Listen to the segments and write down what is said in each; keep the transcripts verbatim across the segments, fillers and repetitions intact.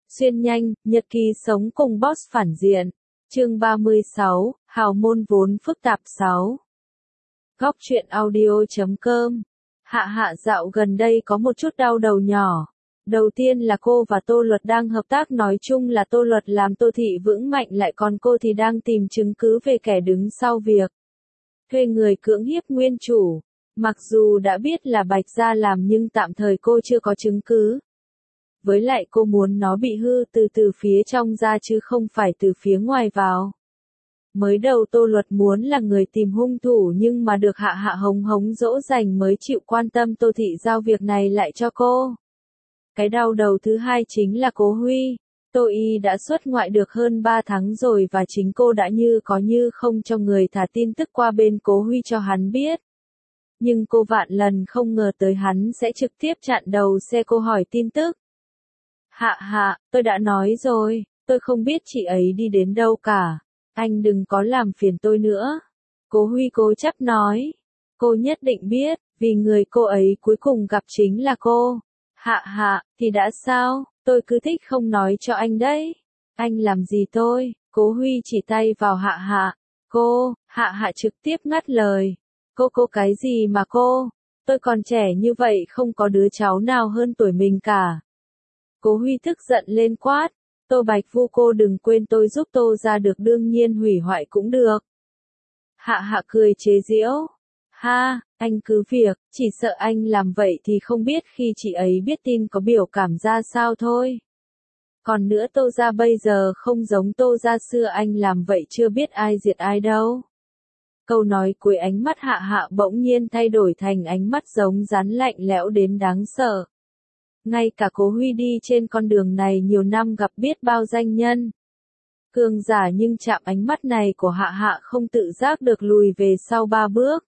Xuyên nhanh, nhật ký sống cùng boss phản diện. Chương ba mươi sáu, hào môn vốn phức tạp sáu. Góc truyện audio chấm com. Hạ hạ dạo gần đây có một chút đau đầu nhỏ. Đầu tiên là cô và Tô Luật đang hợp tác, nói chung là Tô Luật làm Tô Thị vững mạnh, lại còn cô thì đang tìm chứng cứ về kẻ đứng sau việc thuê người cưỡng hiếp nguyên chủ. Mặc dù đã biết là Bạch Gia làm nhưng tạm thời cô chưa có chứng cứ. Với lại cô muốn nó bị hư từ từ phía trong ra chứ không phải từ phía ngoài vào. Mới đầu Tô Luật muốn là người tìm hung thủ nhưng mà được Hạ Hạ hống hống dỗ dành mới chịu quan tâm Tô Thị giao việc này lại cho cô. Cái đau đầu thứ hai chính là Cố Huy. Tô Y đã xuất ngoại được hơn ba tháng rồi và chính cô đã như có như không cho người thả tin tức qua bên Cố Huy cho hắn biết. Nhưng cô vạn lần không ngờ tới hắn sẽ trực tiếp chặn đầu xe cô hỏi tin tức. Hạ Hạ, tôi đã nói rồi, tôi không biết chị ấy đi đến đâu cả. Anh đừng có làm phiền tôi nữa. Cố Huy cố chấp nói. Cô nhất định biết, vì người cô ấy cuối cùng gặp chính là cô. Hạ Hạ, thì đã sao, tôi cứ thích không nói cho anh đấy. Anh làm gì tôi? Cố Huy chỉ tay vào Hạ Hạ. Cô, Hạ Hạ trực tiếp ngắt lời. Cô cô cái gì mà cô? Tôi còn trẻ như vậy không có đứa cháu nào hơn tuổi mình cả. Cố Huy tức giận lên quát. Tô Bạch Vu, cô đừng quên tôi giúp Tô ra được, đương nhiên hủy hoại cũng được. Hạ Hạ cười chế giễu. Ha, anh cứ việc, chỉ sợ anh làm vậy thì không biết khi chị ấy biết tin có biểu cảm ra sao thôi. Còn nữa, Tô ra bây giờ không giống Tô ra xưa, anh làm vậy chưa biết ai diệt ai đâu. Câu nói cuối ánh mắt Hạ Hạ bỗng nhiên thay đổi thành ánh mắt giống rắn lạnh lẽo đến đáng sợ. Ngay cả Cố Huy đi trên con đường này nhiều năm gặp biết bao danh nhân. Cường giả nhưng chạm ánh mắt này của Hạ Hạ không tự giác được lùi về sau ba bước.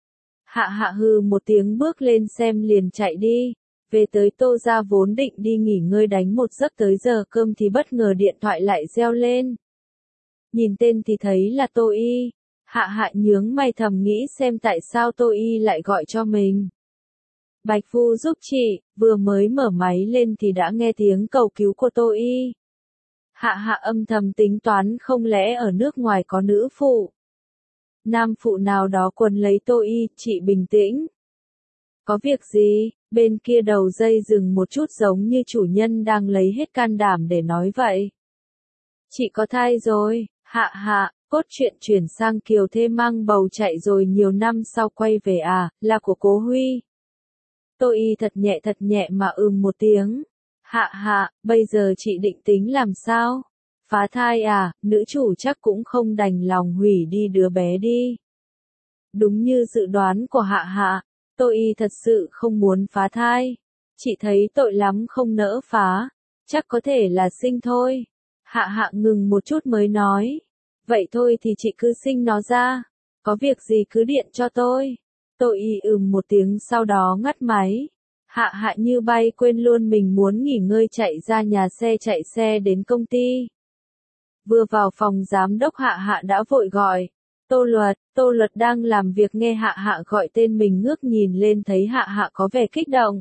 Hạ Hạ hừ một tiếng bước lên xem liền chạy đi. Về tới Tô ra vốn định đi nghỉ ngơi đánh một giấc tới giờ cơm thì bất ngờ điện thoại lại reo lên. Nhìn tên thì thấy là Tô Y. Hạ Hạ nhướng mày thầm nghĩ xem tại sao Tô Y lại gọi cho mình. Bạch Vu giúp chị, vừa mới mở máy lên thì đã nghe tiếng cầu cứu của Tô Y. Hạ Hạ âm thầm tính toán không lẽ ở nước ngoài có nữ phụ. Nam phụ nào đó quấn lấy Tô Y, chị bình tĩnh. Có việc gì? Bên kia đầu dây dừng một chút giống như chủ nhân đang lấy hết can đảm để nói vậy. Chị có thai rồi, Hạ Hạ, cốt truyện chuyển sang Kiều Thê mang bầu chạy rồi nhiều năm sau quay về à, là của Cố Huy. Tô Y thật nhẹ thật nhẹ mà ừm một tiếng. Hạ Hạ, bây giờ chị định tính làm sao? Phá thai à, nữ chủ chắc cũng không đành lòng hủy đi đứa bé đi. Đúng như dự đoán của Hạ Hạ, Tô Y thật sự không muốn phá thai. Chị thấy tội lắm không nỡ phá, chắc có thể là sinh thôi. Hạ Hạ ngừng một chút mới nói. Vậy thôi thì chị cứ sinh nó ra, có việc gì cứ điện cho tôi. Tô Y ừm một tiếng sau đó ngắt máy. Hạ Hạ như bay quên luôn mình muốn nghỉ ngơi chạy ra nhà xe chạy xe đến công ty. Vừa vào phòng giám đốc Hạ Hạ đã vội gọi. Tô Luật, Tô Luật đang làm việc nghe Hạ Hạ gọi tên mình ngước nhìn lên thấy Hạ Hạ có vẻ kích động.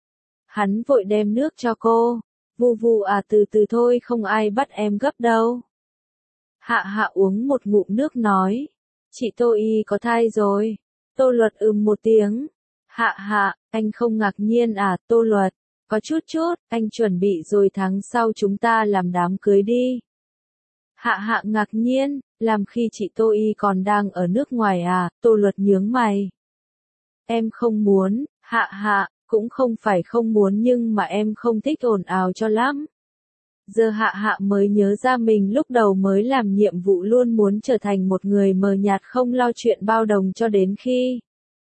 Hắn vội đem nước cho cô. Vu Vu à, từ từ thôi, không ai bắt em gấp đâu. Hạ Hạ uống một ngụm nước nói. Chị Tô Y có thai rồi. Tô Luật ừm một tiếng. Hạ Hạ, anh không ngạc nhiên à? Tô Luật, có chút chút, anh chuẩn bị rồi, tháng sau chúng ta làm đám cưới đi. Hạ Hạ ngạc nhiên, làm khi chị Tô Y còn đang ở nước ngoài à? Tô Luật nhướng mày. Em không muốn, Hạ Hạ, cũng không phải không muốn nhưng mà em không thích ồn ào cho lắm. Giờ Hạ Hạ mới nhớ ra mình lúc đầu mới làm nhiệm vụ luôn muốn trở thành một người mờ nhạt không lo chuyện bao đồng cho đến khi.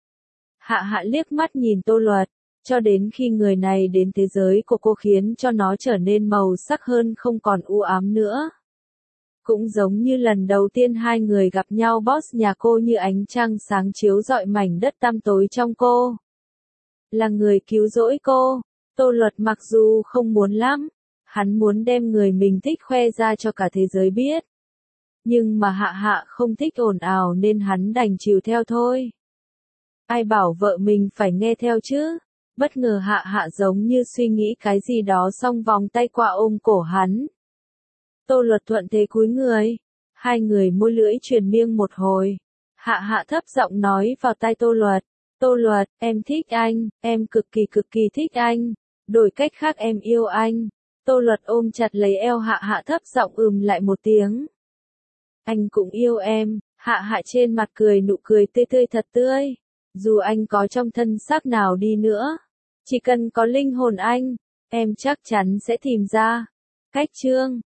Hạ Hạ liếc mắt nhìn Tô Luật, cho đến khi người này đến thế giới của cô khiến cho nó trở nên màu sắc hơn, không còn u ám nữa. Cũng giống như lần đầu tiên hai người gặp nhau, boss nhà cô như ánh trăng sáng chiếu rọi mảnh đất tăm tối trong cô. Là người cứu rỗi cô. Tô Luật mặc dù không muốn lắm, hắn muốn đem người mình thích khoe ra cho cả thế giới biết. Nhưng mà Hạ Hạ không thích ồn ào nên hắn đành chịu theo thôi. Ai bảo vợ mình phải nghe theo chứ? Bất ngờ hạ hạ giống như suy nghĩ cái gì đó xong vòng tay qua ôm cổ hắn. Tô Luật thuận thế cúi người. Hai người môi lưỡi truyền miên một hồi. Hạ hạ thấp giọng nói vào tai Tô Luật. Tô Luật, em thích anh, em cực kỳ cực kỳ thích anh. Đổi cách khác em yêu anh. Tô Luật ôm chặt lấy eo hạ hạ thấp giọng ừm lại một tiếng. Anh cũng yêu em. Hạ hạ trên mặt cười nụ cười tươi tươi thật tươi. Dù anh có trong thân xác nào đi nữa, chỉ cần có linh hồn anh, em chắc chắn sẽ tìm ra cách. Chương